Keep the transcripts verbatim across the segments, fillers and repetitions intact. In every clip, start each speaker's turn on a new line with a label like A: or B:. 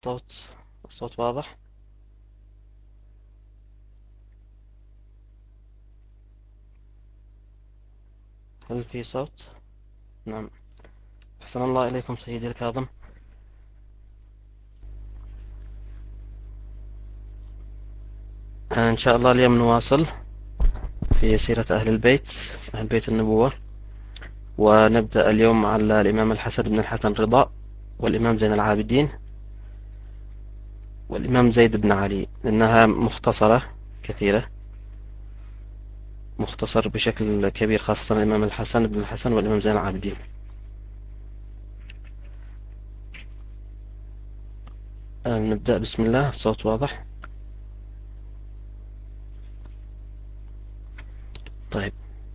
A: الصوت الصوت واضح. هل في صوت؟ نعم. أحسن الله إليكم سيدي الكاظم. إن شاء الله اليوم نواصل في سيرة أهل البيت، أهل بيت النبوة، ونبدأ اليوم على الإمام الحسن بن الحسن رضا، والإمام زين العابدين، والإمام زيد بن علي، لأنها مختصرة كثيرة، مختصر بشكل كبير، خاصة الإمام الحسن بن الحسن والإمام زين العابدين. نبدأ بسم الله. الصوت واضح؟ طيب،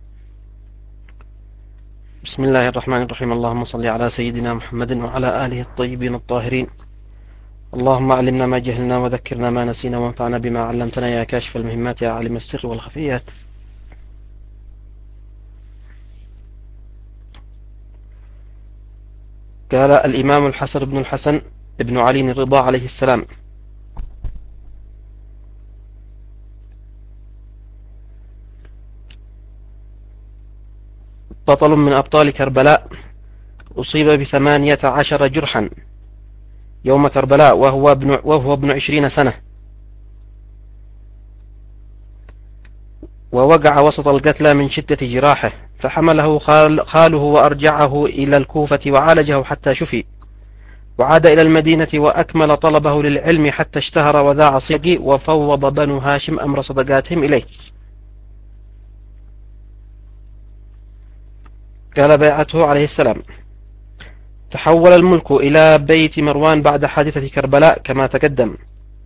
A: بسم الله الرحمن الرحيم. اللهم صل على سيدنا محمد وعلى آله الطيبين الطاهرين. اللهم علمنا ما جهلنا وذكرنا ما نسينا وانفعنا بما علمتنا يا كاشف المهمات يا عالم السر والخفيات. قال الإمام الحسن بن الحسن ابن علي الرضا عليه السلام: بطل من أبطال كربلاء، أصيب بثمانية عشر جرحا يوم كربلاء وهو ابن, وهو ابن عشرين سنة، ووقع وسط القتلى من شدة جراحه، فحمله خال خاله وأرجعه إلى الكوفة وعالجه حتى شفي، وعاد إلى المدينة وأكمل طلبه للعلم حتى اشتهر وذاع صيقي، وفوض بنو هاشم أمر صدقاتهم إليه. قال بيعته عليه السلام: تحول الملك إلى بيت مروان بعد حادثة كربلاء كما تقدم.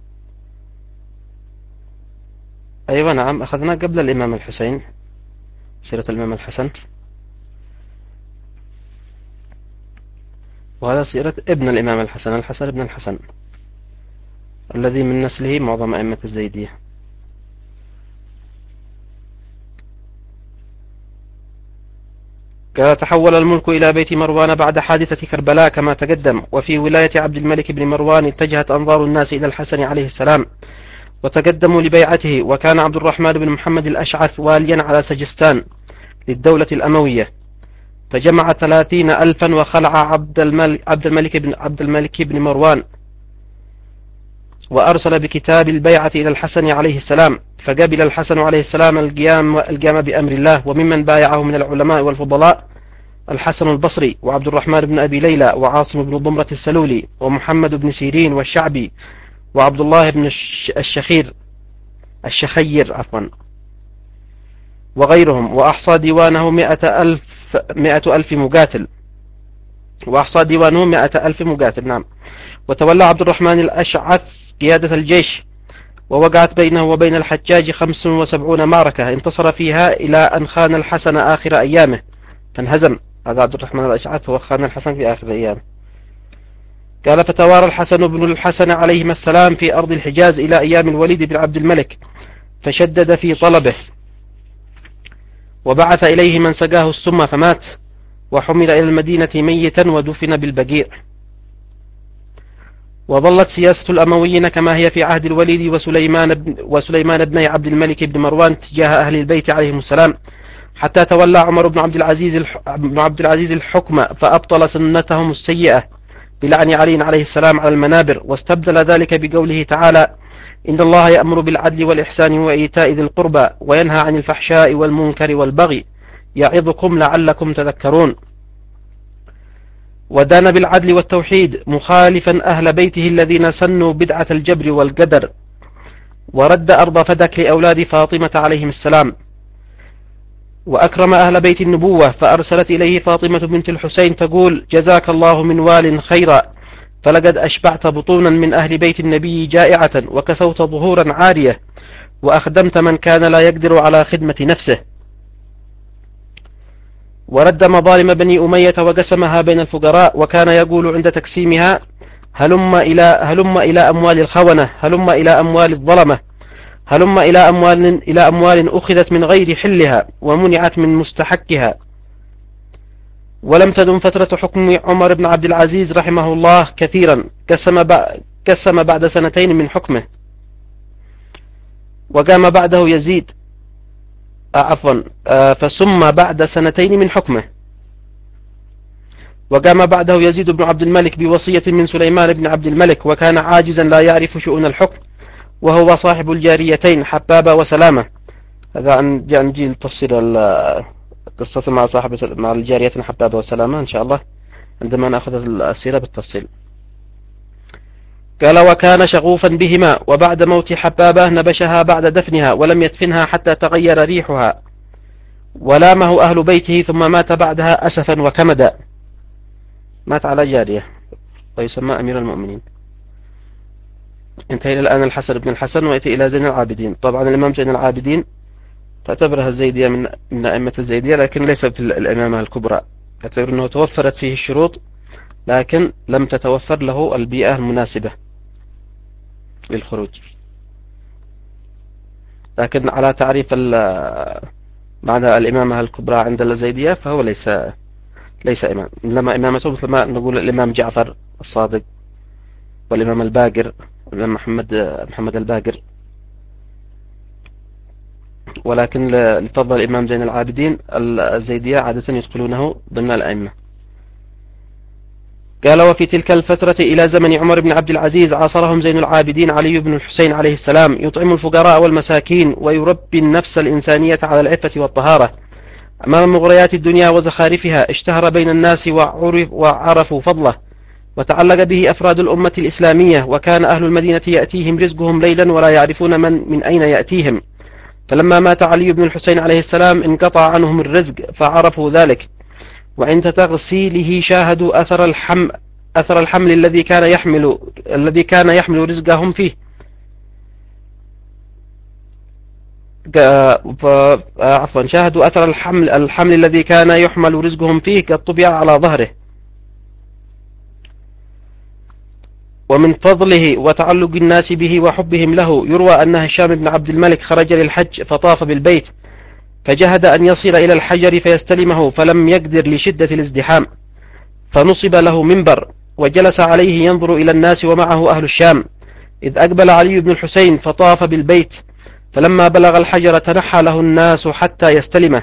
A: أيوة نعم، أخذنا قبل الإمام الحسين سيرة الإمام الحسن، وهذا سيرة ابن الإمام الحسن، الحسن بن الحسن، الذي من نسله معظم أئمة الزيدية. قال: تحول الملك إلى بيت مروان بعد حادثة كربلاء كما تقدم. وفي ولاية عبد الملك بن مروان اتجهت أنظار الناس إلى الحسن عليه السلام وتقدموا لبيعته، وكان عبد الرحمن بن محمد الأشعث واليا على سجستان للدولة الأموية، فجمع ثلاثين ألفا وخلع عبد الملك, عبد الملك, بن, عبد الملك بن مروان، وأرسل بكتاب البيعة إلى الحسن عليه السلام، فقبل الحسن عليه السلام القيام, القيام بأمر الله. وممن بايعه من العلماء والفضلاء الحسن البصري، وعبد الرحمن بن أبي ليلى، وعاصم بن ضمرة السلولي، ومحمد بن سيرين، والشعبي، وعبد الله بن الشخير الشخير عفوا وغيرهم، وأحصى ديوانه مئة ألف, مئة ألف مقاتل وأحصى ديوانه مئة ألف مقاتل نعم. وتولى عبد الرحمن الأشعث قيادة الجيش، ووقعت بينه وبين الحجاج خمس وسبعون معركة انتصر فيها إلى أن خان الحسن آخر أيامه فانهزم. هذا عبد الرحمن الأشعث هو خان الحسن في آخر أيامه. قال: فتوارى الحسن بن الحسن عليهما السلام في أرض الحجاز إلى أيام الوليد بن عبد الملك، فشدد في طلبه، وبعث إليه من سقاه السم فمات، وحمل إلى المدينة ميتا ودفن بالبقيع. وظلت سياسة الأمويين كما هي في عهد الوليد وسليمان بن, وسليمان بن عبد الملك بن مروان تجاه أهل البيت عليهم السلام، حتى تولى عمر بن عبد العزيز بن عبد العزيز الحكم، فأبطل سنتهم السيئة بلعن علي عليه السلام على المنابر، واستبدل ذلك بقوله تعالى: إن الله يأمر بالعدل والإحسان وإيتاء ذي القربى وينهى عن الفحشاء والمنكر والبغي يعظكم لعلكم تذكرون. ودان بالعدل والتوحيد مخالفا أهل بيته الذين سنوا بدعة الجبر والقدر، ورد أرض فدك لأولاد فاطمة عليهم السلام، وأكرم أهل بيت النبوة، فأرسلت إليه فاطمة بنت الحسين تقول: جزاك الله من وال خيرا، فلقد أشبعت بطونا من أهل بيت النبي جائعة، وكسوت ظهورا عارية، وأخدمت من كان لا يقدر على خدمة نفسه. ورد مظالم بني أمية وقسمها بين الفقراء، وكان يقول عند تقسيمها: هلم إلى, هلم إلى أموال الخونة، هلم إلى أموال الظلمة، هلم إلى أموال, إلى أموال أخذت من غير حلها ومنعت من مستحقها. ولم تدم فترة حكم عمر بن عبد العزيز رحمه الله كثيرا، قسم, فقسم بعد سنتين من حكمه. وقام بعده يزيد آه عفوا آه فسم بعد سنتين من حكمه. وقام بعده يزيد بن عبد الملك بوصية من سليمان بن عبد الملك، وكان عاجزا لا يعرف شؤون الحكم، وهو صاحب الجاريتين حبابة وسلامة. هذا عن جيل تفصيل القصة مع صاحبة مع الجاريتين حبابة وسلامة إن شاء الله عندما نأخذ السيرة بالتفصيل. قال: وكان شغوفا بهما، وبعد موت حبابة نبشها بعد دفنها، ولم يدفنها حتى تغير ريحها، ولامه أهل بيته، ثم مات بعدها أسفا وكمدا. مات على جارية ويسمى أمير المؤمنين. انتهي الآن الحسن بن الحسن، ويأتي إلى زين العابدين. طبعا الإمام زين العابدين تعتبرها الزيدية من من أئمة الزيدية، لكن ليس في الإمامة الكبرى. تعتبر أنه توفرت فيه الشروط، لكن لم تتوفر له البيئة المناسبة للخروج. لكن على تعريف معنى الإمامة الكبرى عند الزيدية فهو ليس ليس إمام. إنما إمامته مثل ما نقول الإمام جعفر الصادق، والإمام الباقر، والإمام محمد محمد الباقر. ولكن لفضل الإمام زين العابدين الزيدية عادة يدخلونه ضمن الأئمة. قال: وفي تلك الفترة إلى زمن عمر بن عبد العزيز عاصرهم زين العابدين علي بن الحسين عليه السلام، يطعم الفقراء والمساكين، ويربي النفس الإنسانية على العفة والطهارة أمام مغريات الدنيا وزخارفها. اشتهر بين الناس وعرف وعرفوا فضله، وتعلق به أفراد الأمة الإسلامية، وكان أهل المدينة يأتيهم رزقهم ليلا ولا يعرفون من من أين يأتيهم. فلما مات علي بن الحسين عليه السلام انقطع عنهم الرزق، فعرفوا ذلك، وعند تغسيله شاهدوا أثر الحم أثر الحمل الذي كان يحمل الذي كان يحمل رزقهم فيه. عفوا شاهدوا أثر الحمل الحمل الذي كان يحمل رزقهم فيه قد طبع على ظهره. ومن فضله وتعلق الناس به وحبهم له يروى أن هشام بن عبد الملك خرج للحج فطاف بالبيت، فجهد أن يصل إلى الحجر فيستلمه، فلم يقدر لشدة الازدحام، فنصب له منبر وجلس عليه ينظر إلى الناس ومعه أهل الشام، إذ أقبل علي بن الحسين فطاف بالبيت، فلما بلغ الحجر تنحى له الناس حتى يستلمه.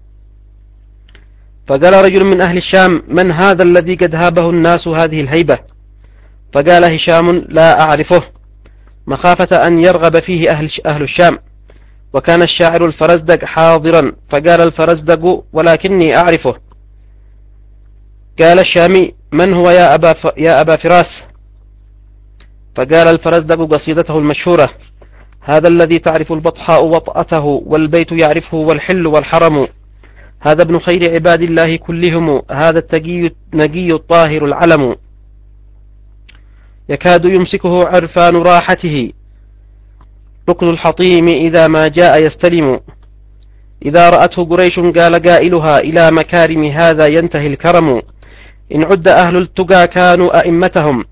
A: فقال رجل من أهل الشام: من هذا الذي قد هابه الناس هذه الهيبة؟ فقال هشام: لا أعرفه، مخافة أن يرغب فيه أهل, أهل الشام. وكان الشاعر الفرزدق حاضرا، فقال الفرزدق: ولكني أعرفه. قال الشامي: من هو يا أبا, ف... يا أبا فراس؟ فقال الفرزدق قصيدته المشهورة: هذا الذي تعرف البطحاء وطأته، والبيت يعرفه والحل والحرم، هذا ابن خير عباد الله كلهم، هذا التقي نقي الطاهر العلم، يكاد يمسكه عرفان راحته، ركن الحطيم إذا ما جاء يستلم، إذا رأته قريش قال قائلها إلى مكارم هذا ينتهي الكرم، إن عد أهل التقى كانوا أئمتهم،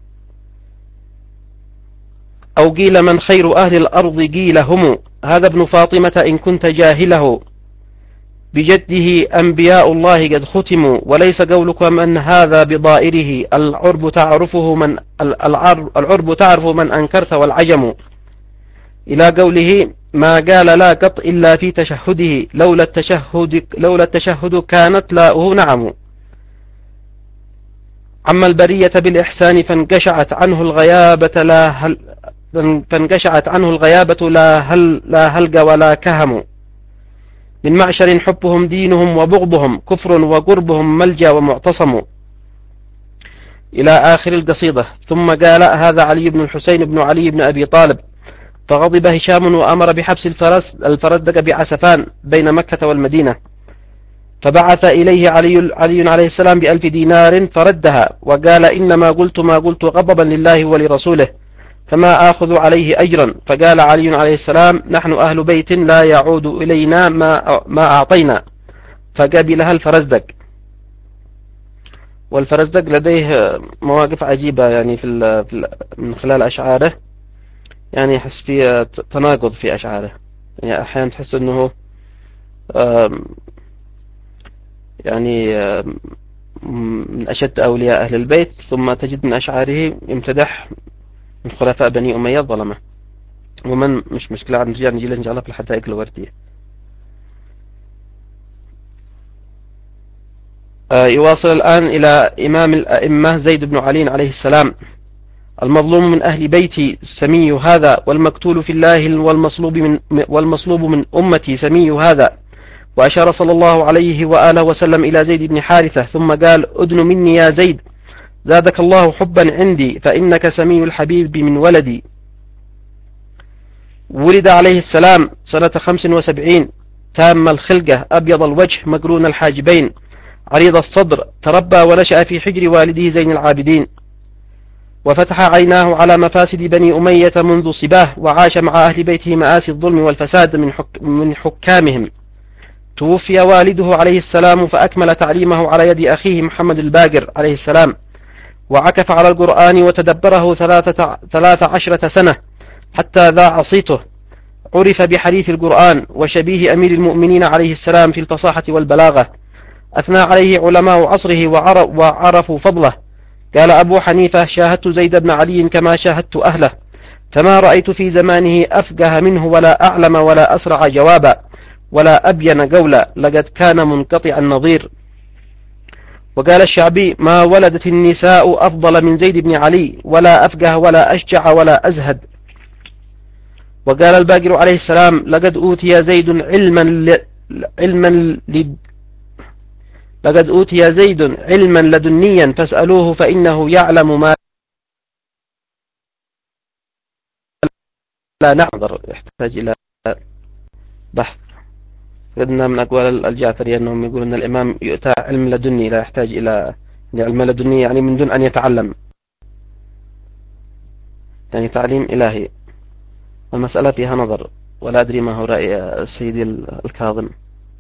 A: أو قيل من خير أهل الأرض قيل هم، هذا ابن فاطمة إن كنت جاهله، بجده أنبياء الله قد ختموا، وليس قولك من هذا بضائره، العرب تعرفه من العرب تعرف من أنكرت والعجم، إلى قوله ما قال لا قط إلا في تشهده، لولا التشهد لولا التشهد كانت لاؤه نعم، عم البرية بالإحسان فانقشعت عنه الغيابة لا هل فانقشعت عنه الغيابة لا هل لا هلق ولا كهم، من معشر حبهم دينهم وبغضهم كفر وقربهم ملجأ ومعتصم، إلى آخر القصيدة. ثم قال: هذا علي بن الحسين بن علي بن أبي طالب. فغضب هشام وأمر بحبس الفرس الفرزدق بعسفان بين مكة والمدينة، فبعث إليه علي, علي عليه السلام بألف دينار فردها، وقال: إنما قلت ما قلت غضبا لله ولرسوله، فما آخذ عليه أجرا. فقال علي عليه السلام: نحن أهل بيت لا يعود إلينا ما, ما أعطينا. فقبلها الفرزدق. والفرزدق لديه مواقف عجيبة يعني في, ال في ال من خلال أشعاره، يعني يحس في تناقض في أشعاره، يعني أحيانا تحس أنه يعني من أشد أولياء أهل البيت، ثم تجد من أشعاره يمتدح من خلفاء بني أمية الظلمة. ومن مش مشكلة، عن نرجع نجي إن شاء الله في الحدائق الوردية. آه يواصل الآن إلى إمام الأئمة زيد بن علي عليه السلام: المظلوم من أهل بيتي سمي هذا، والمقتول في الله والمصلوب من, والمصلوب من أمتي سمي هذا. وأشار صلى الله عليه وآله وسلم إلى زيد بن حارثة ثم قال: أدن مني يا زيد، زادك الله حبا عندي، فإنك سمي الحبيب من ولدي. ولد عليه السلام سنة خمس وسبعين، تام الخلقة، أبيض الوجه، مقرون الحاجبين، عريض الصدر، تربى ونشأ في حجر والده زين العابدين، وفتح عيناه على مفاسد بني أمية منذ صباه، وعاش مع أهل بيته مآسي الظلم والفساد من, حك من حكامهم. توفي والده عليه السلام فأكمل تعليمه على يد أخيه محمد الباقر عليه السلام، وعكف على القرآن وتدبره ثلاثة, ثلاث عشرة سنة حتى ذاع صيته. عرف بحريف القرآن وشبيه أمير المؤمنين عليه السلام في الفصاحة والبلاغة. أثنى عليه علماء عصره وعرفوا فضله. قال أبو حنيفة: شاهدت زيد بن علي كما شاهدت أهله، فما رأيت في زمانه أفقه منه ولا أعلم ولا أسرع جوابا ولا أبين قولا، لقد كان منقطع النظير. وقال الشعبي: ما ولدت النساء أفضل من زيد بن علي، ولا أفقه ولا أشجع ولا أزهد. وقال الباقر عليه السلام: لقد أوتي زيد علما ل... علما ل... لقد أوتي زيد علما لدنيا فاسألوه فإنه يعلم ما لا نعذر. يحتاج إلى بحث. قدنا من أقوال الجعفرية أنهم يقولون أن الإمام يؤتى علم لدني، لا يحتاج إلى علم لدني، يعني من دون أن يتعلم، يعني تعليم إلهي. المسألة فيها نظر، ولا أدري ما هو رأي سيدي الكاظم.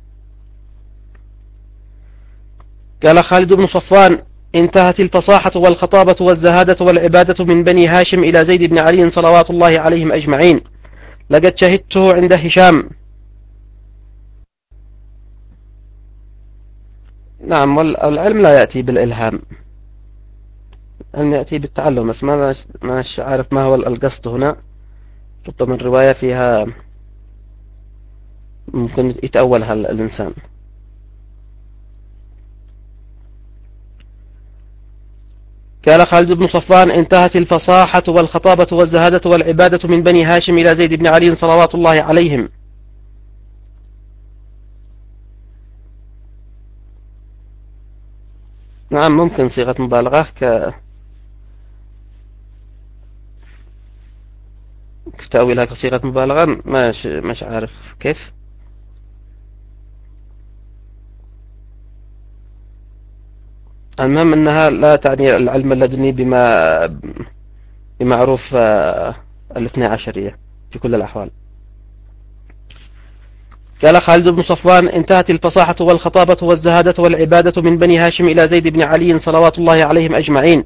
A: قال خالد بن صفوان: انتهت الفصاحة والخطابة والزهادة والعبادة من بني هاشم إلى زيد بن علي صلوات الله عليهم أجمعين. لقد شهدته عند هشام. نعم، والعلم لا يأتي بالإلهام، العلم يأتي بالتعلم. بس ما ما عارف ما هو القصد هنا. ربما الرواية فيها ممكن يتأولها الإنسان. قال خالد بن صفوان: انتهت الفصاحة والخطابة والزهادة والعبادة من بني هاشم إلى زيد بن علي صلوات الله عليهم. نعم، ممكن صيغة مبالغة ك تأويلها كصيغة مبالغة، مش مش عارف كيف. المهم أنها لا تعني العلم اللدني بما بمعروف الاثنى عشرية في كل الأحوال. قال خالد بن صفوان: انتهت الفصاحة والخطابة والزهادة والعبادة من بني هاشم إلى زيد بن علي صلوات الله عليهم أجمعين.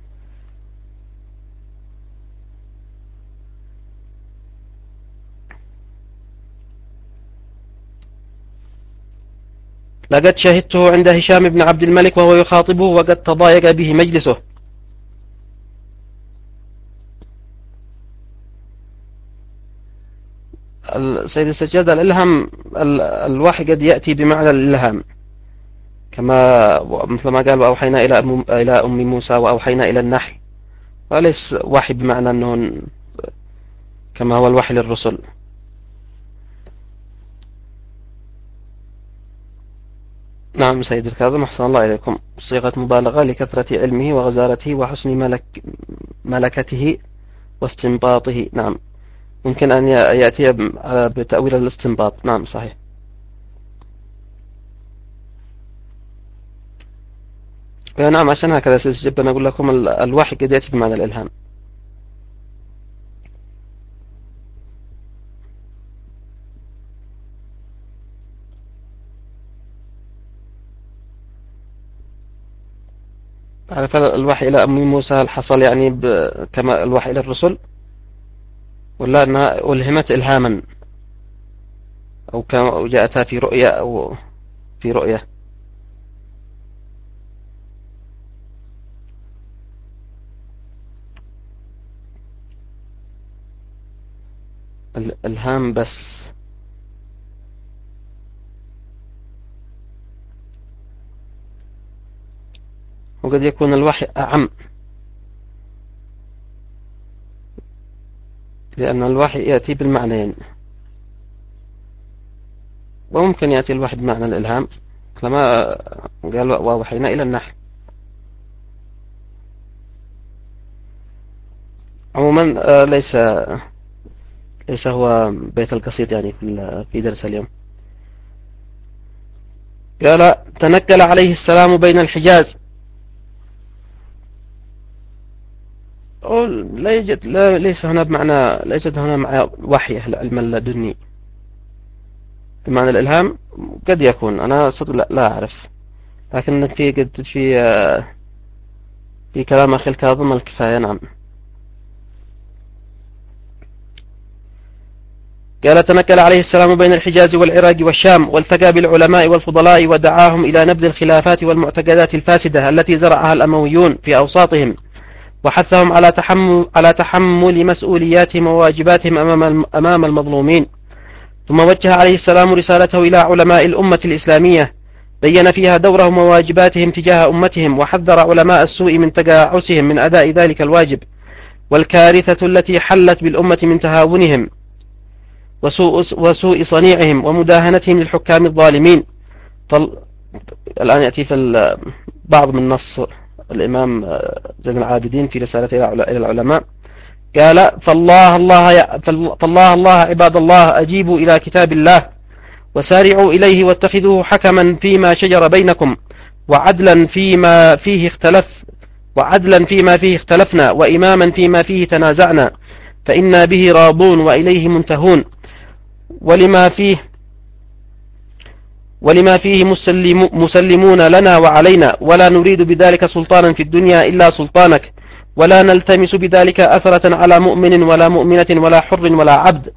A: لقد شهدته عند هشام بن عبد الملك وهو يخاطبه وقد تضايق به مجلسه. السيد السجاد: الإلهام الوحي قد يأتي بمعنى الإلهام، كما مثل ما قال: وأوحينا إلى أم, إلى أم موسى وأوحينا إلى النحل. وليس وحي بمعنى أنه كما هو الوحي للرسل. نعم سيد الكاظم، أحسن الله إليكم. صيغة مبالغة لكثرة علمه وغزارته وحسن ملك ملكته واستنباطه. نعم، ممكن أن يأتي بتأويل الاستنباط. نعم صحيح. نعم، عشان هكذا سيد أنا أقول لكم الوحي قد يأتي بمعنى الإلهام. تعرف الوحي إلى أم موسى هل حصل يعني كما الوحي إلى الرسل، ولا أنها ألهمت إلهاما، أو كما جاءتها في رؤية أو في رؤية؟ الإلهام بس. وقد يكون الوحي أعم، لأن الوحي يأتي بالمعنيين، وممكن يأتي الوحي بمعنى الإلهام كما قال ووحينا إلى النحل. عموما ليس ليس هو بيت القصيد يعني في درس اليوم. قال تنقل عليه السلام بين الحجاز. لا يوجد، لا ليس هنا بمعنى، ليست هنا مع وحي العلم اللدني بمعنى الإلهام. قد يكون، أنا صدق لا, لا أعرف، لكن في قد في في كلام أخي الكاظم الكفاية. نعم. قال تنقل عليه السلام بين الحجاز والعراق والشام، والتقى بالعلماء والفضلاء ودعاهم إلى نبذ الخلافات والمعتقدات الفاسدة التي زرعها الأمويون في أوساطهم، وحثهم على تحمل, على تحمل مسؤولياتهم وواجباتهم أمام أمام المظلومين. ثم وجه عليه السلام رسالته إلى علماء الأمة الإسلامية، بين فيها دورهم وواجباتهم تجاه أمتهم، وحذر علماء السوء من تجاعسهم من أداء ذلك الواجب، والكارثة التي حلت بالأمة من تهاونهم وسوء, وسوء صنيعهم ومداهنتهم للحكام الظالمين. طل... الآن يأتي في بعض من نص الإمام زين العابدين في رسالته إلى العلماء. قال فالله الله, فالله الله عباد الله أجيبوا إلى كتاب الله، وسارعوا إليه، واتخذوه حكما فيما شجر بينكم، وعدلا فيما فيه اختلف وعدلا فيما فيه اختلفنا، وإماما فيما فيه تنازعنا، فإنا به راضون وإليه منتهون، ولما فيه ولما فيه مسلم مسلمون لنا وعلينا، ولا نريد بذلك سلطانا في الدنيا إلا سلطانك، ولا نلتمس بذلك أثرة على مؤمن ولا مؤمنة ولا حر ولا عبد.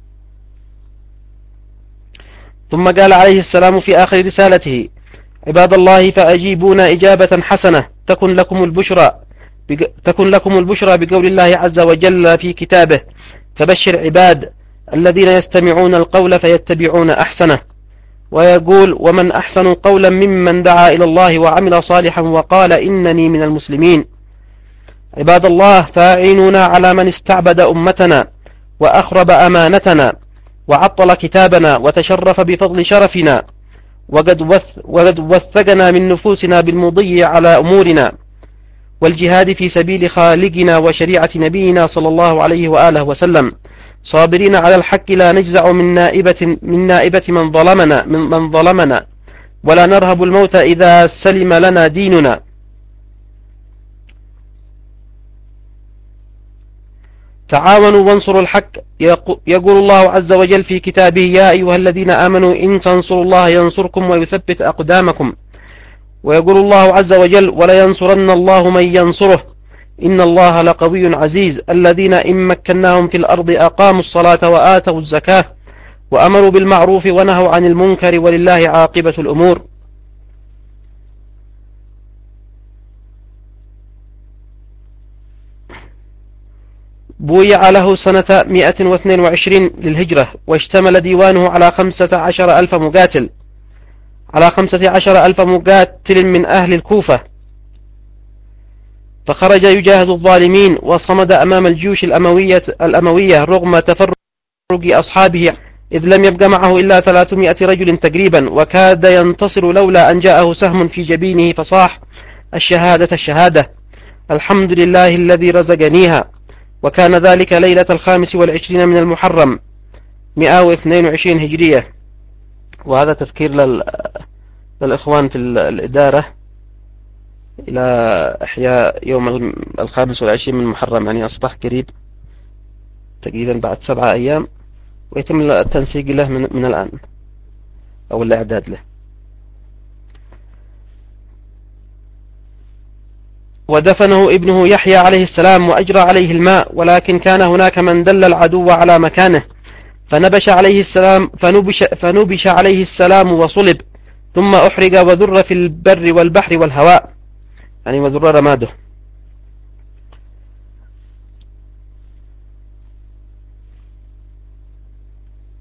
A: ثم قال عليه السلام في آخر رسالته: عباد الله فأجيبونا إجابة حسنة تكن لكم البشرى تكن لكم البشرى بقول الله عز وجل في كتابه: فبشر عباد الذين يستمعون القول فيتبعون أحسنه. ويقول: ومن أحسن قولا ممن دعا إلى الله وعمل صالحا وقال إنني من المسلمين. عباد الله فاعينونا على من استعبد أمتنا وأخرب أمانتنا وعطل كتابنا وتشرف بفضل شرفنا، وقد, وث وقد وثقنا من نفوسنا بالمضي على أمورنا والجهاد في سبيل خالقنا وشريعة نبينا صلى الله عليه وآله وسلم، صابرين على الحق لا نجزع من نائبة من نائبة من ظلمنا من, من ظلمنا ولا نرهب الموت إذا سلم لنا ديننا. تعاونوا وانصروا الحق. يقول الله عز وجل في كتابه: يا أيها الذين آمنوا إن تنصروا الله ينصركم ويثبت أقدامكم. ويقول الله عز وجل: ولينصرن الله من ينصره إن الله لقوي عزيز. الذين إن مكناهم في الأرض أقاموا الصلاة وآتوا الزكاة وأمروا بالمعروف ونهوا عن المنكر ولله عاقبة الأمور. بويع له سنة مئة واثنين وعشرين للهجرة، واشتمل ديوانه على خمسة عشر ألف مقاتل على خمسة عشر ألف مقاتل من أهل الكوفة، فخرج يجاهد الظالمين وصمد أمام الجيوش الأموية, الأموية رغم تفرق أصحابه، إذ لم يبق معه إلا ثلاثمائة رجل تقريبا، وكاد ينتصر لولا أن جاءه سهم في جبينه فصاح: الشهادة الشهادة، الحمد لله الذي رزقنيها. وكان ذلك ليلة الخامس والعشرين من المحرم مئة واثنين وعشرين هجرية. وهذا تذكير لل... للإخوان في الإدارة إلى إحياء يوم الخامس والعشرين من المحرم، يعني أصبح قريب تقريبا بعد سبعة أيام، ويتم التنسيق له من, من الآن أو الإعداد له. ودفنه ابنه يحيى عليه السلام وأجرى عليه الماء، ولكن كان هناك من دل العدو على مكانه فنبش عليه السلام فنبش, فنبش عليه السلام وصلب، ثم أحرق وذر في البر والبحر والهواء، يعني وذر رماده.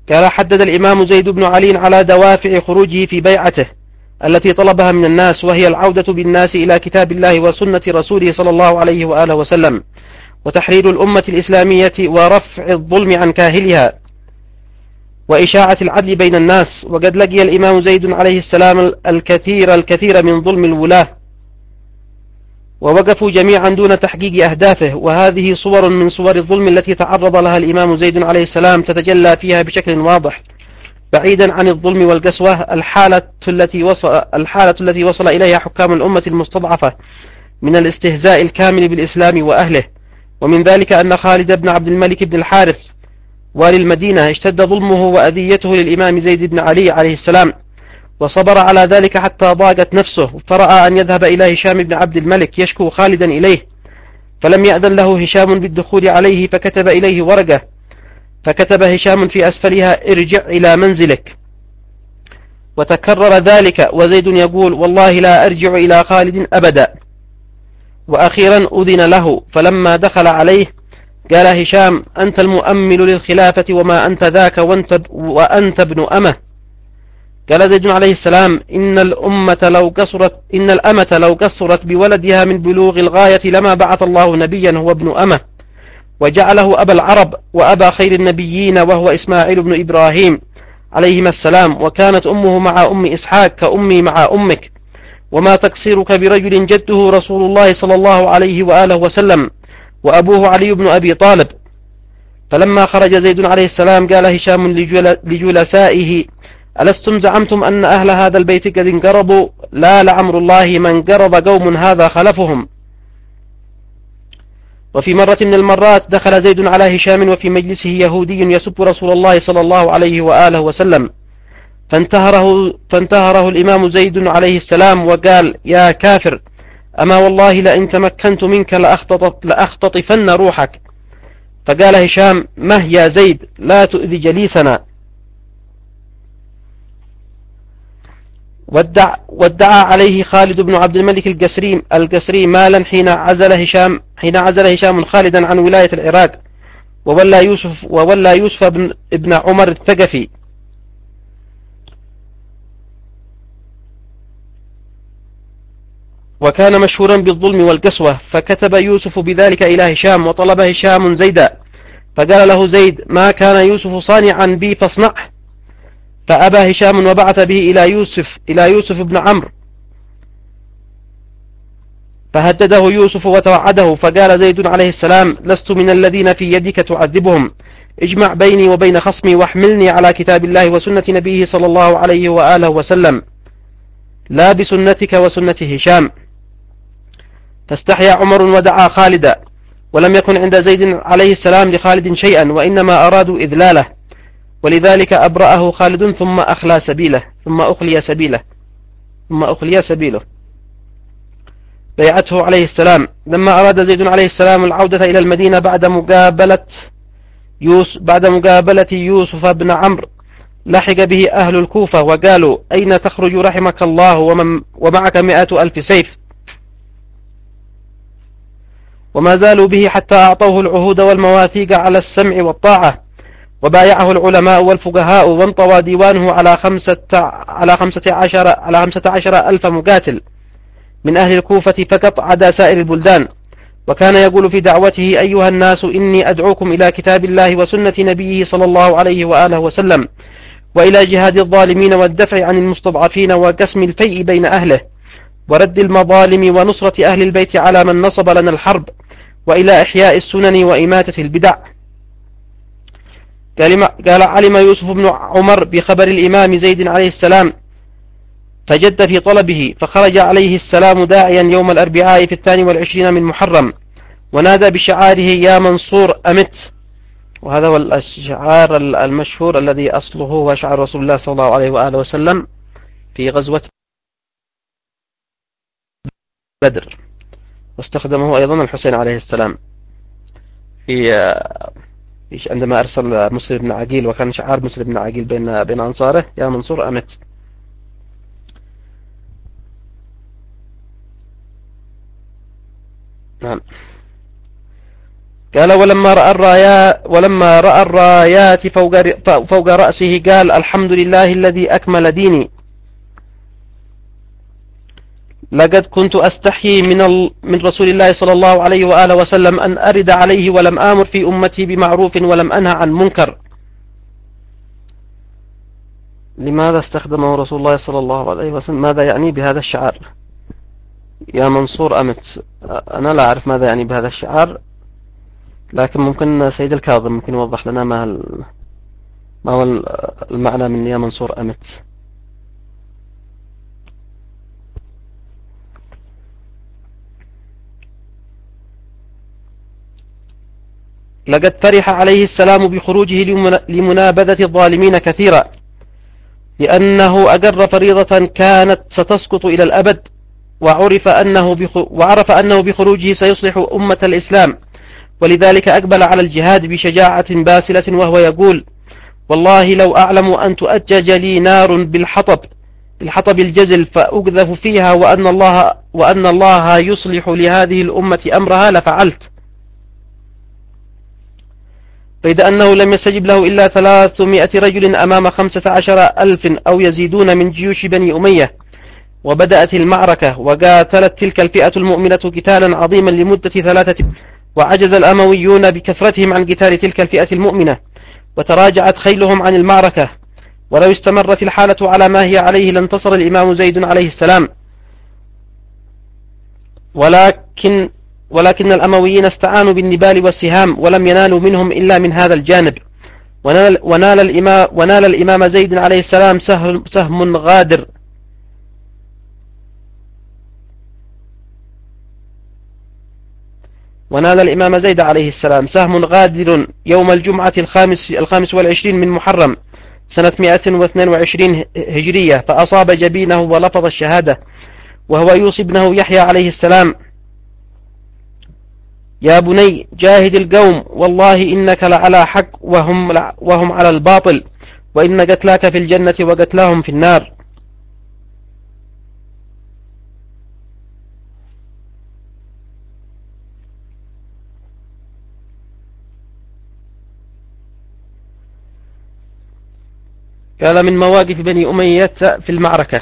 A: قال حدد الإمام زيد بن علي على دوافع خروجه في بيعته التي طلبها من الناس، وهي العودة بالناس إلى كتاب الله وسنة رسوله صلى الله عليه وآله وسلم، وتحرير الأمة الإسلامية ورفع الظلم عن كاهلها وإشاعة العدل بين الناس. وقد لقي الإمام زيد عليه السلام الكثير الكثير من ظلم الولاة، ووقفوا جميعا دون تحقيق أهدافه، وهذه صور من صور الظلم التي تعرض لها الإمام زيد عليه السلام تتجلى فيها بشكل واضح، بعيدا عن الظلم والقسوة، الحالة التي وصل, الحالة التي وصل إليها حكام الأمة المستضعفة من الاستهزاء الكامل بالإسلام وأهله. ومن ذلك أن خالد بن عبد الملك بن الحارث والي المدينة اشتد ظلمه وأذيته للإمام زيد بن علي عليه السلام، وصبر على ذلك حتى ضاقت نفسه، فرأى أن يذهب إلى هشام بن عبد الملك يشكو خالدا إليه، فلم يأذن له هشام بالدخول عليه، فكتب إليه ورقة، فكتب هشام في أسفلها: ارجع إلى منزلك. وتكرر ذلك، وزيد يقول: والله لا أرجع إلى خالد أبدا. وأخيرا أذن له، فلما دخل عليه قال هشام: أنت المؤمل للخلافة وما أنت ذاك، وأنت, وأنت ابن أمه. قال زيد عليه السلام: إن الأمة لو قصرت إن الأمة لو قصرت بولدها من بلوغ الغاية لما بعث الله نبيا هو ابن أمه، وجعله أبا العرب وأبا خير النبيين، وهو إسماعيل بن إبراهيم عليهما السلام، وكانت أمه مع أم إسحاق كأمي مع أمك، وما تقصيرك برجل جده رسول الله صلى الله عليه وآله وسلم، وأبوه علي بن أبي طالب. فلما خرج زيد عليه السلام قال هشام لجلسائه: ألستم زعمتم أن أهل هذا البيت قد انقرضوا؟ لا لعمر الله ما انقرض قوم هذا خلفهم. وفي مرة من المرات دخل زيد على هشام وفي مجلسه يهودي يسب رسول الله صلى الله عليه وآله وسلم، فانتهره, فانتهره الإمام زيد عليه السلام وقال: يا كافر، أما والله لئن تمكنت منك لأختطفن روحك. فقال هشام: مه يا زيد، لا تؤذي جليسنا. وادعى, وادعى عليه خالد بن عبد الملك القسري, القسري مالا حين عزل هشام حين عزل هشام خالدا عن ولاية العراق، وولى يوسف وولى يوسف بن ابن عمر الثقفي. وكان مشهورا بالظلم والقسوة، فكتب يوسف بذلك إلى هشام، وطلب هشام زيدا، فقال له زيد: ما كان يوسف صانعا بي فاصنعه. فأبى هشام وبعث به إلى يوسف إلى يوسف بن عمرو، فهدده يوسف وتوعده، فقال زيد عليه السلام: لست من الذين في يدك تعذبهم، اجمع بيني وبين خصمي واحملني على كتاب الله وسنة نبيه صلى الله عليه وآله وسلم، لا بسنتك وسنة هشام. فاستحيا عمر ودعا خالدا، ولم يكن عند زيد عليه السلام لخالد شيئا، وإنما أرادوا إذلاله، ولذلك أبرأه خالد ثم أخلى سبيله ثم أخلي سبيله ثم أخلي سبيله بيعته عليه السلام. لما أراد زيد عليه السلام العودة إلى المدينة بعد مقابلة يوسف, بعد مقابلة يوسف بن عمرو، لحق به أهل الكوفة وقالوا: أين تخرج رحمك الله ومعك مئة ألف سيف؟ وما زالوا به حتى أعطوه العهود والمواثيق على السمع والطاعة، وبايعه العلماء والفقهاء، وانطوى ديوانه على خمسة, على خمسة, عشر, على خمسة عشر ألف مقاتل من أهل الكوفة فقط عدا سائر البلدان. وكان يقول في دعوته: أيها الناس، إني أدعوكم إلى كتاب الله وسنة نبيه صلى الله عليه وآله وسلم، وإلى جهاد الظالمين والدفع عن المستضعفين وقسم الفيء بين أهله ورد المظالم ونصرة أهل البيت على من نصب لنا الحرب، وإلى إحياء السنن وإماتة البدع. قال: علم يوسف بن عمر بخبر الإمام زيد عليه السلام، فجد في طلبه، فخرج عليه السلام داعيا يوم الأربعاء في الثاني والعشرين من محرم، ونادى بشعاره: يا منصور أمت. وهذا هو الشعار المشهور الذي أصله هو شعار رسول الله صلى الله عليه وآله وسلم في غزوة بدر، واستخدمه أيضا الحسين عليه السلام في عندما أرسل مسلم بن عقيل، وكان شعار مسلم بن عقيل بين بين أنصاره: يا منصور أمت. نعم. قال ولما رأى الرايات ولما رأى الرايات فوق فوق رأسه قال الحمد لله الذي أكمل ديني. لقد كنت أستحيي من ال... من رسول الله صلى الله عليه وآله وسلم أن أرد عليه ولم آمر في أمتي بمعروف ولم أنهى عن منكر. لماذا استخدمه رسول الله صلى الله عليه وسلم؟ ماذا يعني بهذا الشعار يا منصور أمت؟ أنا لا أعرف ماذا يعني بهذا الشعار، لكن ممكن سيد الكاظم ممكن يوضح لنا ما هل... ما هو المعنى من يا منصور أمت. لقد فرح عليه السلام بخروجه لمنابذة الظالمين كثيرا، لأنه أقر فريضة كانت ستسقط إلى الأبد، وعرف أنه وعرف أنه بخروجه سيصلح أمة الإسلام، ولذلك أقبل على الجهاد بشجاعة باسلة وهو يقول والله لو أعلم أن تؤجج لي نار بالحطب بالحطب الجزل فأقذف فيها وأن الله, وأن الله يصلح لهذه الأمة أمرها لفعلت. بيد أنه لم يستجب له إلا ثلاثمائة رجل أمام خمسة عشر ألف أو يزيدون من جيوش بني أمية، وبدأت المعركة وقاتلت تلك الفئة المؤمنة قتالا عظيما لمدة ثلاثة، وعجز الأمويون بكثرتهم عن قتال تلك الفئة المؤمنة، وتراجعت خيلهم عن المعركة، ولو استمرت الحالة على ما هي عليه لانتصر الإمام زيد عليه السلام، ولكن ولكن الأمويين استعانوا بالنبال والسهام ولم ينالوا منهم إلا من هذا الجانب، ونال, ونال, الإمام, ونال الإمام زيد عليه السلام سهم, سهم غادر ونال الإمام زيد عليه السلام سهم غادر يوم الجمعة الخامس, الخامس والعشرين من محرم سنة مئة واثنين وعشرين هجرية، فأصاب جبينه ولفظ الشهادة وهو يوصي ابنه يحيى عليه السلام يا بني جاهد القوم والله إنك لعلى حق وهم, وهم على الباطل، وإن قتلاك في الجنة وقتلاهم في النار. قال من مواقف بني أمية في المعركة: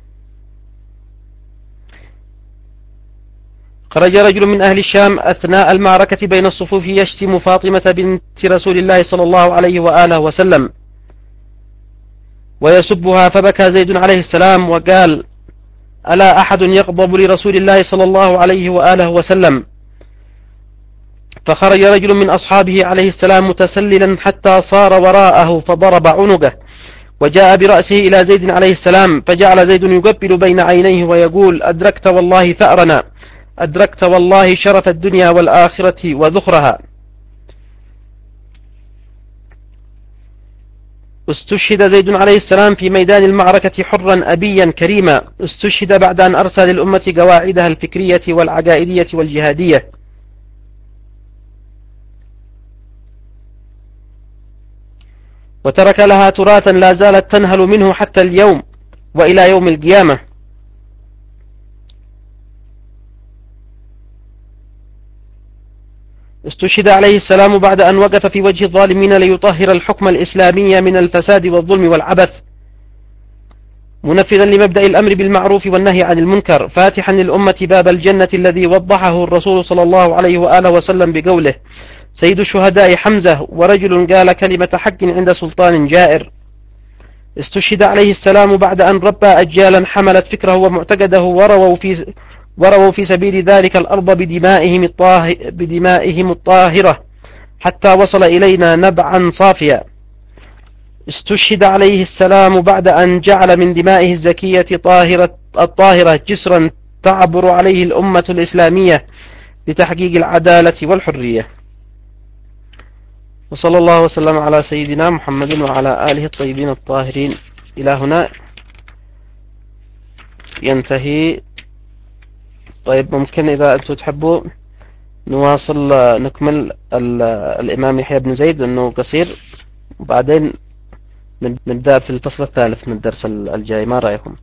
A: خرج رجل من أهل الشام أثناء المعركة بين الصفوف يشتم فاطمة بنت رسول الله صلى الله عليه وآله وسلم ويسبها، فبكى زيد عليه السلام وقال ألا أحد يغضب لرسول الله صلى الله عليه وآله وسلم؟ فخرج رجل من أصحابه عليه السلام متسللا حتى صار وراءه فضرب عنقه، وجاء برأسه إلى زيد عليه السلام، فجعل زيد يقبل بين عينيه ويقول أدركت والله ثأرنا، أدركت والله شرف الدنيا والآخرة وذخرها. استشهد زيد عليه السلام في ميدان المعركة حرا أبيا كريما، استشهد بعد أن أرسل للأمة قواعدها الفكرية والعقائدية والجهادية، وترك لها تراثا لا زالت تنهل منه حتى اليوم وإلى يوم القيامة. استشهد عليه السلام بعد أن وقف في وجه الظالمين ليطهر الحكم الإسلامي من الفساد والظلم والعبث، منفذا لمبدأ الأمر بالمعروف والنهي عن المنكر، فاتحا للأمة باب الجنة الذي وضحه الرسول صلى الله عليه وآله وسلم بقوله سيد الشهداء حمزة، ورجل قال كلمة حق عند سلطان جائر. استشهد عليه السلام بعد أن ربى أجيالا حملت فكره ومعتقده ورووا في ورووا في سبيل ذلك الأرض بدمائهم, الطاه بدمائهم الطاهرة حتى وصل إلينا نبعا صافيا. استشهد عليه السلام بعد أن جعل من دمائه الزكية طاهرة الطاهرة جسرا تعبر عليه الأمة الإسلامية لتحقيق العدالة والحرية. وصلى الله وسلم على سيدنا محمد وعلى آله الطيبين الطاهرين. إلى هنا ينتهي. طيب ممكن إذا أنتم تحبوا نواصل نكمل الإمام يحيى بن زيد لأنه قصير، وبعدين نبدأ في الفصل الثالث من الدرس الجاي. ما رأيكم؟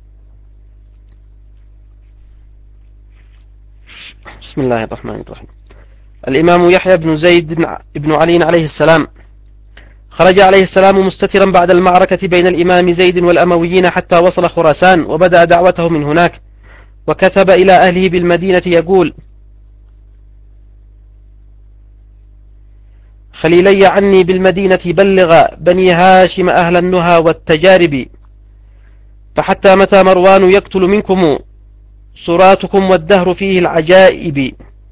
A: بسم الله الرحمن الرحيم. الإمام يحيى بن زيد بن علي عليه السلام خرج عليه السلام مستترا بعد المعركة بين الإمام زيد والأمويين حتى وصل خراسان وبدأ دعوته من هناك، وكتب إلى أهله بالمدينة يقول: خليلي عني بالمدينة بلغ بني هاشم أهل النهى والتجارب، فحتى متى مروان يقتل منكم صراتكم والدهر فيه العجائب.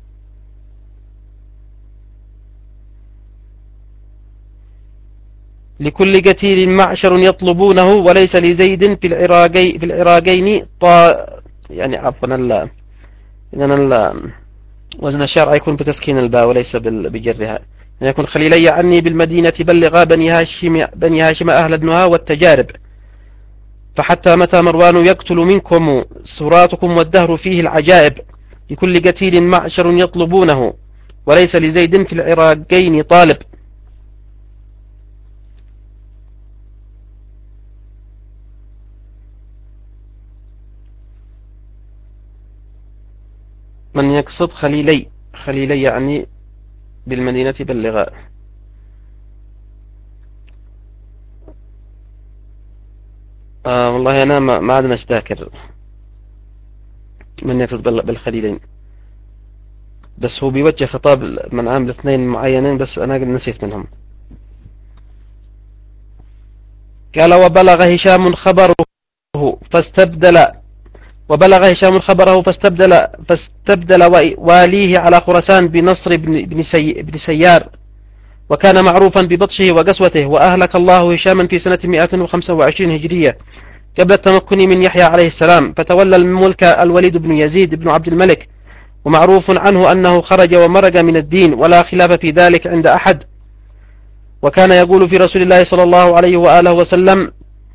A: لكل قتيل معشر يطلبونه وليس لزيد في العراقين في العراقين طا يعني عفوا ال إن وزن الشرع يكون بتسكين الباء وليس بجرها، يعني يكون خليلي عني بالمدينة بلغا بني هاشم بني هاشم أهل النهى والتجارب، فحتى متى مروان يقتل منكم صراتكم والدهر فيه العجائب، لكل قتيل معشر يطلبونه وليس لزيد في العراقين طالب. من يقصد خليلي خليلي يعني بالمدينة بلغا. آه والله أنا ما, ما عدنا ذاكر من يقصد بالخليلين، بس هو بيوجه خطاب من عام الاثنين معينين بس أنا نسيت منهم. قال: وبلغ هشام خبره فاستبدل وبلغ هشام خبره فاستبدل فاستبدل واليه على خراسان بنصر بن, سي بن سيار، وكان معروفا ببطشه وقسوته، وأهلك الله هشاما في سنة مئة وخمسة وعشرين هجرية قبل التمكن من يحيى عليه السلام، فتولى الملك الوليد بن يزيد بن عبد الملك، ومعروف عنه أنه خرج ومرق من الدين ولا خلاف في ذلك عند أحد، وكان يقول في رسول الله صلى الله عليه وآله وسلم: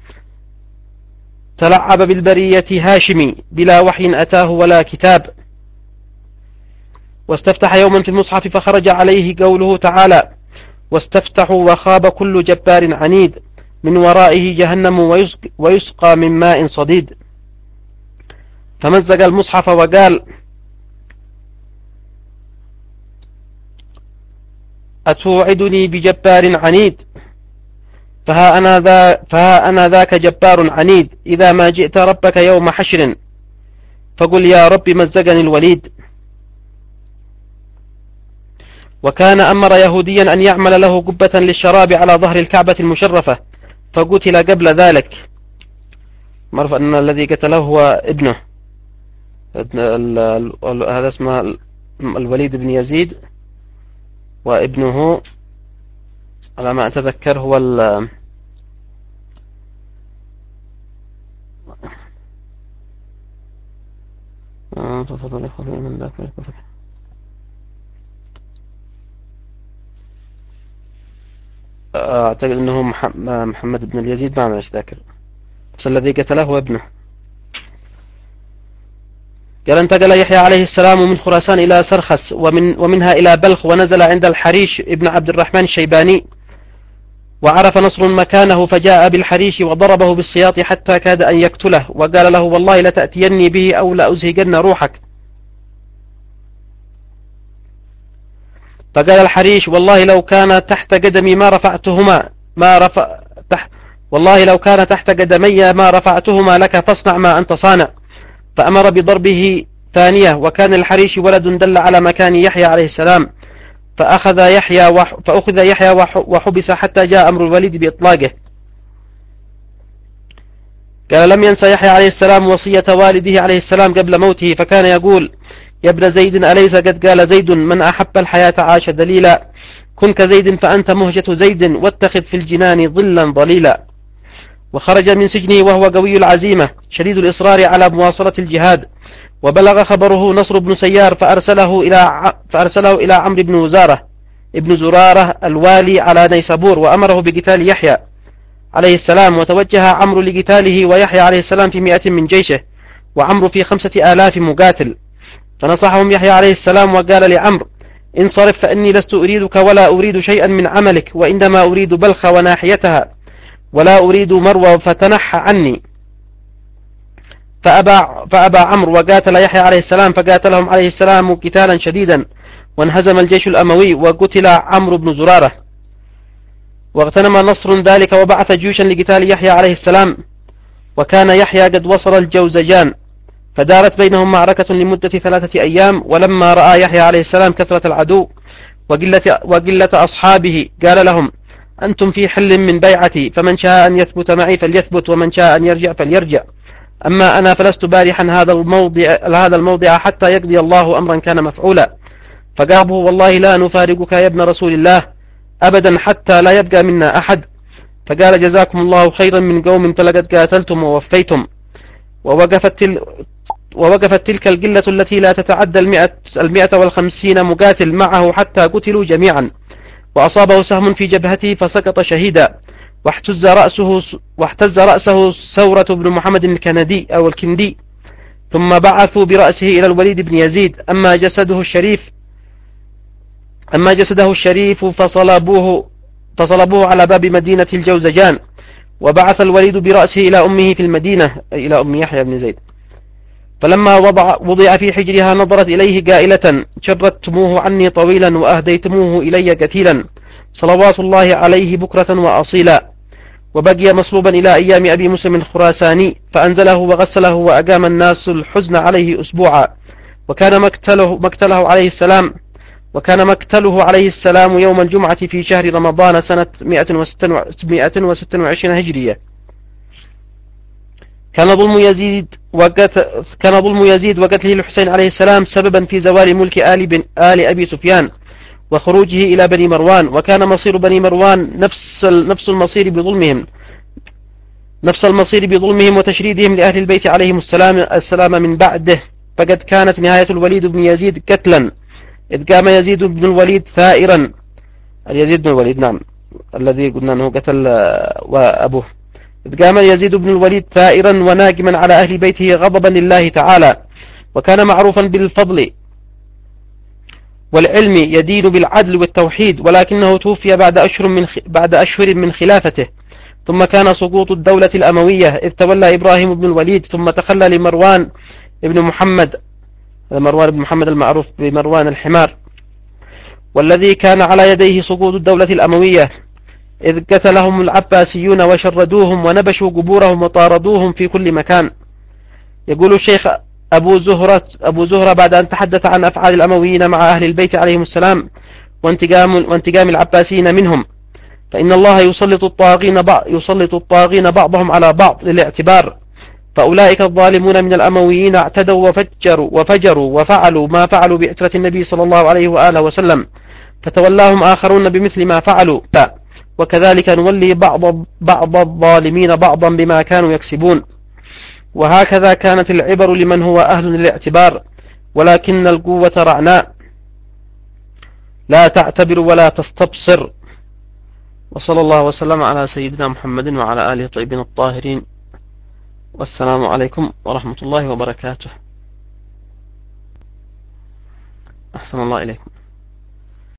A: تلعب بالبرية هاشمي بلا وحي أتاه ولا كتاب. واستفتح يوما في المصحف فخرج عليه قوله تعالى: واستفتحوا وخاب كل جبار عنيد من ورائه جهنم ويسقى من ماء صديد. فمزق المصحف وقال: أتوعدني بجبار عنيد؟ فها أنا, ذا فها أنا ذاك جبار عنيد، إذا ما جئت ربك يوم حشر فقل يا رب مزقني الوليد. وكان أمر يهوديا أن يعمل له قبة للشراب على ظهر الكعبة المشرفة، فقتل قبل ذلك. معروف أن الذي قتله هو ابنه، هذا اسمه الوليد بن يزيد، وابنه على ما أتذكر هو ال أعتقد أنه محمد بن اليزيد، ما أنا مش ذاكر، بس الذي قتله هو ابنه. قال: انتقل يحيى عليه السلام من خراسان إلى سرخس ومن ومنها إلى بلخ، ونزل عند الحريش ابن عبد الرحمن الشيباني، وعرف نصر مكانه فجاء بالحريش وضربه بالسياط حتى كاد أن يقتله، وقال له: والله لتأتيني به أو لأزهقن روحك. فقال الحريش: والله لو كان تحت قدمي ما رفعتهما ما رفع تحت والله لو كان تحت قدمي ما رفعتهما لك، فاصنع ما أنت صانع. فأمر بضربه ثانية، وكان الحريش ولد دل على مكان يحيى عليه السلام، فأخذ يحيى وح... فأخذ يحيى وح... وحبس حتى جاء أمر الوليد بإطلاقه. قال: لم ينسى يحيى عليه السلام وصية والده عليه السلام قبل موته، فكان يقول: يا ابن زيد أليس قد قال زيد من أحب الحياة عاش دليلا، كن كزيد فأنت مهجة زيد، واتخذ في الجنان ظلا ظليلا. وخرج من سجنه وهو قوي العزيمة شديد الإصرار على مواصلة الجهاد، وبلغ خبره نصر بن سيار فأرسله إلى ع... فأرسله إلى عمرو بن وزارة ابن زرارة الوالي على نيسابور، وأمره بقتال يحيى عليه السلام، وتوجه عمرو لقتاله ويحيى عليه السلام في مئة من جيشه، وعمرو في خمسة آلاف مقاتل. فنصحهم يحيى عليه السلام وقال لعمرو: انصرف فإني لست أريدك ولا أريد شيئا من عملك، وإنما أريد بلخ وناحيتها ولا أريد مروى، فتنحى عني. فأبى, فأبى عمرو وقاتل يحيى عليه السلام، فقاتلهم عليه السلام قتالا شديدا، وانهزم الجيش الأموي وقتل عمرو بن زرارة. واغتنم نصر ذلك وبعث جيوشا لقتال يحيى عليه السلام، وكان يحيى قد وصل الجوزجان، فدارت بينهم معركة لمدة ثلاثة أيام. ولما رأى يحيى عليه السلام كثرة العدو وقلة, وقلة أصحابه قال لهم: أنتم في حل من بيعتي، فمن شاء أن يثبت معي فليثبت، ومن شاء أن يرجع فليرجع، أما أنا فلست بارحا هذا الموضع, هذا الموضع حتى يقضي الله أمرا كان مفعولا. فقابوا: والله لا نفارقك يا ابن رسول الله أبدا حتى لا يبقى منا أحد. فقال: جزاكم الله خيرا من قوم فلقد قاتلتم ووفيتم. ووقفت, تل ووقفت تلك القلة التي لا تتعدى المئة, المئة والخمسين مقاتل معه حتى قتلوا جميعا، وأصابه سهم في جبهته فسقط شهيدا، واحتز رأسه, واحتز رأسه سورة بن محمد الكندي أو الكندي، ثم بعثوا برأسه إلى الوليد بن يزيد. أما جسده الشريف أما جسده الشريف فصلبوه, فصلبوه على باب مدينة الجوزجان. وبعث الوليد برأسه إلى أمه في المدينة، إلى أم يحيى بن زيد، فلما وضع, وضع في حجرها نظرت إليه قائلة: شردتموه عني طويلا وأهديتموه إلي قتيلا، صلوات الله عليه بكرة وأصيلا. وبقي مصلوبا إلى أيام أبي مسلم الخراساني، فأنزله وغسله وأقام الناس الحزن عليه أسبوعا. وكان مقتله, مقتله عليه السلام وكان مقتله عليه السلام يوم الجمعة في شهر رمضان سنة مئة وستة وعشرين هجرية. كان ظلم يزيد وقت كان ظلم يزيد وقتله الحسين عليه السلام سببا في زوال ملك آل, بن آل أبي سفيان وخروجه إلى بني مروان. وكان مصير بني مروان نفس نفس المصير بظلمهم نفس المصير بظلمهم وتشريدهم لأهل البيت عليهم السلام, السلام من بعده. فقد كانت نهاية الوليد بن يزيد قتلا، إذ قام يزيد بن الوليد ثائرا، اليزيد بن الوليد نعم الذي قلنا أنه قتل وأبوه، إذ قام يزيد بن الوليد ثائرا وناقما على أهل بيته غضبا لله تعالى. وكان معروفا بالفضل والعلم، يدين بالعدل والتوحيد، ولكنه توفي بعد أشهر من بعد أشهر من خلافته. ثم كان سقوط الدولة الأموية، إذ تولى إبراهيم بن الوليد ثم تخلى لمروان بن محمد مروان بن محمد المعروف بمروان الحمار، والذي كان على يديه سقوط الدولة الأموية، إذ قتلهم العباسيون وشردوهم ونبشوا قبورهم وطاردوهم في كل مكان. يقول الشيخ أبو زهرة, أبو زهرة بعد أن تحدث عن أفعال الأمويين مع أهل البيت عليهم السلام وانتقام, وانتقام العباسيين منهم: فإن الله يسلط الطاغين, يسلط الطاغين بعضهم على بعض للاعتبار، فأولئك الظالمون من الأمويين اعتدوا وفجروا, وفجروا وفعلوا ما فعلوا بعترة النبي صلى الله عليه وآله وسلم، فتولاهم آخرون بمثل ما فعلوا. لا، وكذلك نولي بعض, بعض الظالمين بعضا بما كانوا يكسبون. وهكذا كانت العبر لمن هو أهل للاعتبار، ولكن القوة رعناء، لا تعتبر ولا تستبصر. وصلى الله وسلم على سيدنا محمد وعلى آله الطيبين الطاهرين، والسلام عليكم ورحمة الله وبركاته. أحسن الله إليكم.